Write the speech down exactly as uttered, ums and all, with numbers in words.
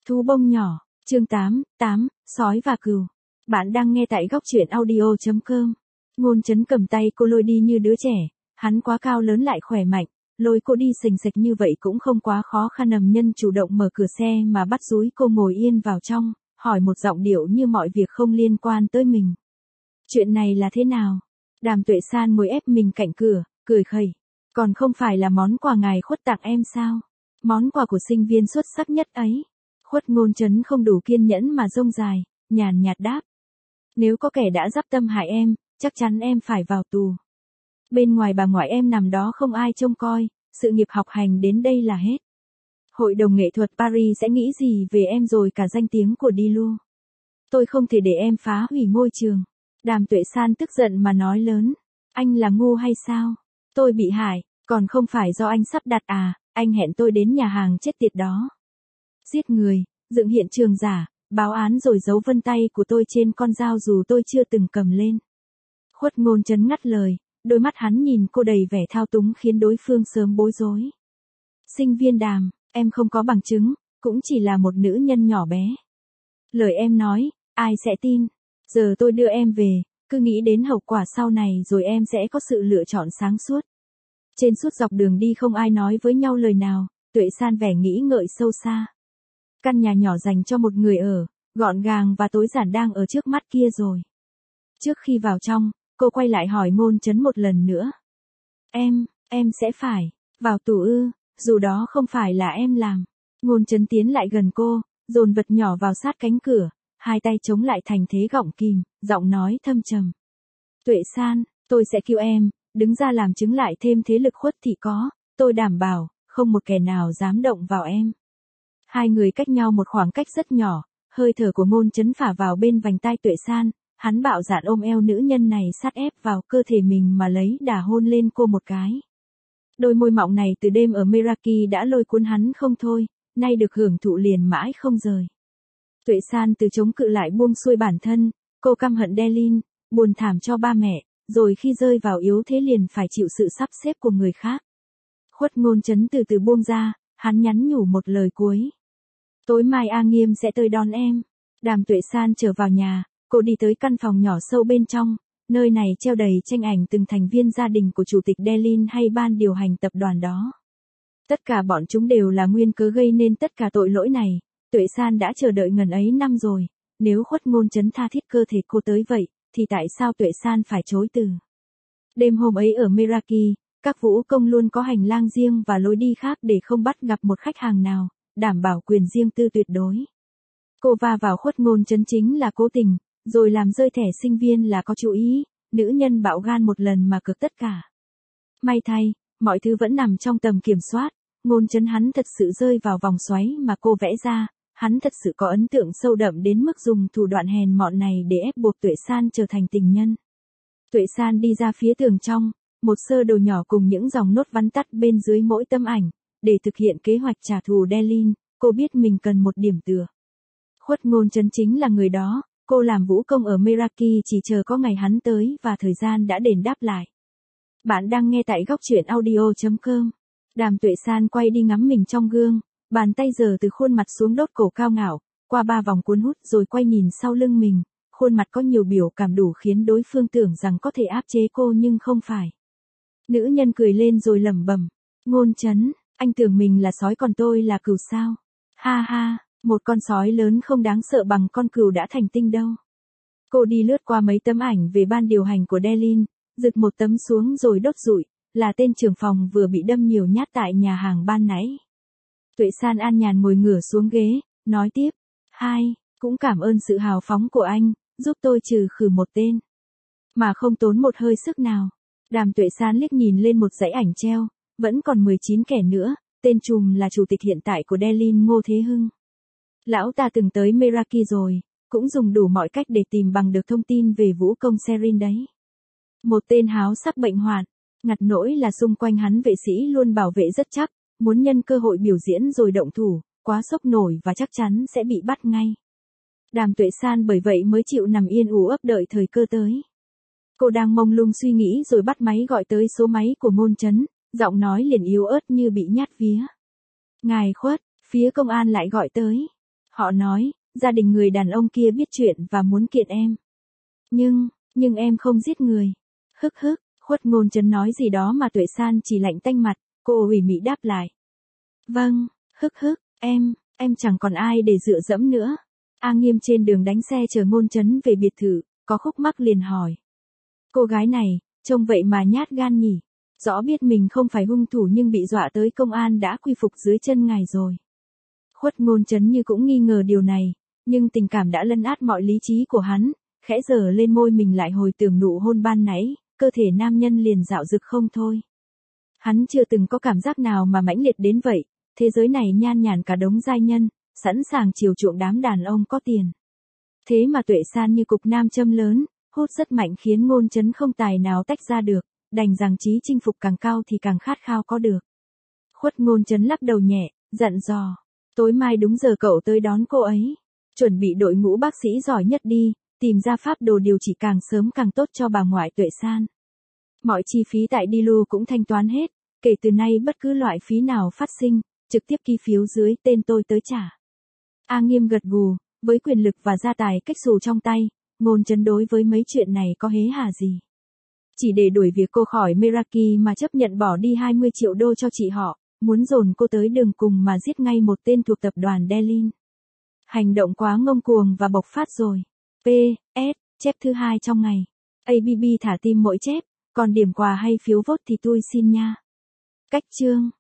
Thú bông nhỏ, chương tám, tám, sói và cừu. Bạn đang nghe tại góc truyện audio chấm com. Ngôn Chấn cầm tay cô lôi đi như đứa trẻ, hắn quá cao lớn lại khỏe mạnh, lôi cô đi sình sịch như vậy cũng không quá khó khăn. Nầm Nhân chủ động mở cửa xe mà bắt dúi cô ngồi yên vào trong, hỏi một giọng điệu như mọi việc không liên quan tới mình. Chuyện này là thế nào? Đàm Tuệ San ngồi ép mình cạnh cửa, cười khẩy. Còn không phải là món quà ngài Khuất tặng em sao? Món quà của sinh viên xuất sắc nhất ấy. Khuất Ngôn Chấn không đủ kiên nhẫn mà rông dài, nhàn nhạt đáp. Nếu có kẻ đã dắp tâm hại em, chắc chắn em phải vào tù. Bên ngoài bà ngoại em nằm đó không ai trông coi, sự nghiệp học hành đến đây là hết. Hội đồng nghệ thuật Paris sẽ nghĩ gì về em rồi cả danh tiếng của Dilu. Tôi không thể để em phá hủy ngôi trường. Đàm Tuệ San tức giận mà nói lớn. Anh là ngu hay sao? Tôi bị hại, còn không phải do anh sắp đặt à, anh hẹn tôi đến nhà hàng chết tiệt đó. Giết người, dựng hiện trường giả, báo án rồi giấu vân tay của tôi trên con dao dù tôi chưa từng cầm lên. Khuất Ngôn Chấn ngắt lời, đôi mắt hắn nhìn cô đầy vẻ thao túng khiến đối phương sớm bối rối. Sinh viên Đàm, em không có bằng chứng, cũng chỉ là một nữ nhân nhỏ bé. Lời em nói, ai sẽ tin? Giờ tôi đưa em về, cứ nghĩ đến hậu quả sau này rồi em sẽ có sự lựa chọn sáng suốt. Trên suốt dọc đường đi không ai nói với nhau lời nào, Tuệ San vẻ nghĩ ngợi sâu xa. Căn nhà nhỏ dành cho một người ở, gọn gàng và tối giản đang ở trước mắt kia rồi. Trước khi vào trong, cô quay lại hỏi Ngôn Chấn một lần nữa. Em, em sẽ phải, vào tù ư, dù đó không phải là em làm. Ngôn Chấn tiến lại gần cô, dồn vật nhỏ vào sát cánh cửa, hai tay chống lại thành thế gọng kìm, giọng nói thâm trầm. Tuệ San, tôi sẽ cứu em, đứng ra làm chứng lại thêm thế lực Khuất thì có, tôi đảm bảo, không một kẻ nào dám động vào em. Hai người cách nhau một khoảng cách rất nhỏ, hơi thở của Ngôn Chấn phả vào bên vành tai Tuệ San, hắn bạo dạn ôm eo nữ nhân này sát ép vào cơ thể mình mà lấy đà hôn lên cô một cái. Đôi môi mọng này từ đêm ở Meraki đã lôi cuốn hắn không thôi, nay được hưởng thụ liền mãi không rời. Tuệ San từ chống cự lại buông xuôi bản thân, cô căm hận Delin, buồn thảm cho ba mẹ, rồi khi rơi vào yếu thế liền phải chịu sự sắp xếp của người khác. Khuất Ngôn Chấn từ từ buông ra, hắn nhắn nhủ một lời cuối. Tối mai A Nghiêm sẽ tới đón em. Đàm Tuệ San trở vào nhà, cô đi tới căn phòng nhỏ sâu bên trong, nơi này treo đầy tranh ảnh từng thành viên gia đình của chủ tịch Delin hay ban điều hành tập đoàn đó. Tất cả bọn chúng đều là nguyên cớ gây nên tất cả tội lỗi này. Tuệ San đã chờ đợi ngần ấy năm rồi, nếu Khuất Ngôn Chấn tha thiết cơ thể cô tới vậy, thì tại sao Tuệ San phải chối từ? Đêm hôm ấy ở Meraki, các vũ công luôn có hành lang riêng và lối đi khác để không bắt gặp một khách hàng nào, đảm bảo quyền riêng tư tuyệt đối. Cô va vào Khuất Ngôn Chấn chính là cố tình, rồi làm rơi thẻ sinh viên là có chú ý, nữ nhân bạo gan một lần mà cược tất cả. May thay, mọi thứ vẫn nằm trong tầm kiểm soát, Ngôn Chấn hắn thật sự rơi vào vòng xoáy mà cô vẽ ra, hắn thật sự có ấn tượng sâu đậm đến mức dùng thủ đoạn hèn mọn này để ép buộc Tuệ San trở thành tình nhân. Tuệ San đi ra phía tường trong, một sơ đồ nhỏ cùng những dòng nốt vắn tắt bên dưới mỗi tấm ảnh, để thực hiện kế hoạch trả thù Delin, cô biết mình cần một điểm tựa. Khuất Ngôn Chấn chính là người đó, cô làm vũ công ở Meraki chỉ chờ có ngày hắn tới và thời gian đã đền đáp lại. Bạn đang nghe tại góc truyện audio chấm com. Đàm Tuệ San quay đi ngắm mình trong gương, bàn tay giở từ khuôn mặt xuống đốt cổ cao ngạo, qua ba vòng cuốn hút rồi quay nhìn sau lưng mình, khuôn mặt có nhiều biểu cảm đủ khiến đối phương tưởng rằng có thể áp chế cô nhưng không phải. Nữ nhân cười lên rồi lẩm bẩm, Ngôn Chấn, anh tưởng mình là sói còn tôi là cừu sao? Ha ha, một con sói lớn không đáng sợ bằng con cừu đã thành tinh đâu. Cô đi lướt qua mấy tấm ảnh về ban điều hành của Delin, giật một tấm xuống rồi đốt rụi, là tên trưởng phòng vừa bị đâm nhiều nhát tại nhà hàng ban nãy. Tuệ San an nhàn ngồi ngửa xuống ghế, nói tiếp, hai, cũng cảm ơn sự hào phóng của anh, giúp tôi trừ khử một tên. Mà không tốn một hơi sức nào. Đàm Tuệ San liếc nhìn lên một dãy ảnh treo, vẫn còn mười chín kẻ nữa, tên trùm là chủ tịch hiện tại của Delin Ngô Thế Hưng. Lão ta từng tới Meraki rồi, cũng dùng đủ mọi cách để tìm bằng được thông tin về vũ công Serin đấy. Một tên háo sắc bệnh hoạn, ngặt nỗi là xung quanh hắn vệ sĩ luôn bảo vệ rất chắc, muốn nhân cơ hội biểu diễn rồi động thủ, quá sốc nổi và chắc chắn sẽ bị bắt ngay. Đàm Tuệ San bởi vậy mới chịu nằm yên ú ấp đợi thời cơ tới. Cô đang mông lung suy nghĩ rồi bắt máy gọi tới số máy của Ngôn Chấn, giọng nói liền yếu ớt như bị nhát vía. Ngài Khuất, phía công an lại gọi tới. Họ nói, gia đình người đàn ông kia biết chuyện và muốn kiện em. Nhưng, nhưng em không giết người. Hức hức, Khuất Ngôn Trấn nói gì đó mà Tuệ San chỉ lạnh tanh mặt, cô ủy mị đáp lại. Vâng, hức hức, em, em chẳng còn ai để dựa dẫm nữa. A Nghiêm trên đường đánh xe chờ Ngôn Trấn về biệt thự, có khúc mắc liền hỏi. Cô gái này, trông vậy mà nhát gan nhỉ. Rõ biết mình không phải hung thủ nhưng bị dọa tới công an đã quy phục dưới chân ngài rồi. Khuất Ngôn Trấn như cũng nghi ngờ điều này, nhưng tình cảm đã lấn át mọi lý trí của hắn, khẽ giở lên môi mình lại hồi tưởng nụ hôn ban nãy, cơ thể nam nhân liền dạo dực không thôi. Hắn chưa từng có cảm giác nào mà mãnh liệt đến vậy, thế giới này nhan nhản cả đống giai nhân, sẵn sàng chiều chuộng đám đàn ông có tiền. Thế mà Tuệ San như cục nam châm lớn, hút rất mạnh khiến Ngôn Trấn không tài nào tách ra được, đành rằng chí chinh phục càng cao thì càng khát khao có được. Khuất Ngôn Trấn lắc đầu nhẹ, dặn dò, tối mai đúng giờ cậu tới đón cô ấy, chuẩn bị đội ngũ bác sĩ giỏi nhất đi, tìm ra phác đồ điều trị càng sớm càng tốt cho bà ngoại Tuệ San. Mọi chi phí tại Dilu cũng thanh toán hết, kể từ nay bất cứ loại phí nào phát sinh, trực tiếp ký phiếu dưới tên tôi tới trả. A Nghiêm gật gù, với quyền lực và gia tài cách xù trong tay, Ngôn Trấn đối với mấy chuyện này có hế hà gì. Chỉ để đuổi việc cô khỏi Meraki mà chấp nhận bỏ đi hai mươi triệu đô cho chị họ, muốn dồn cô tới đường cùng mà giết ngay một tên thuộc tập đoàn Delin. Hành động quá ngông cuồng và bộc phát rồi. pê ét, chép thứ hai trong ngày. a bê bê thả tim mỗi chép, còn điểm quà hay phiếu vote thì tôi xin nha. Cách chương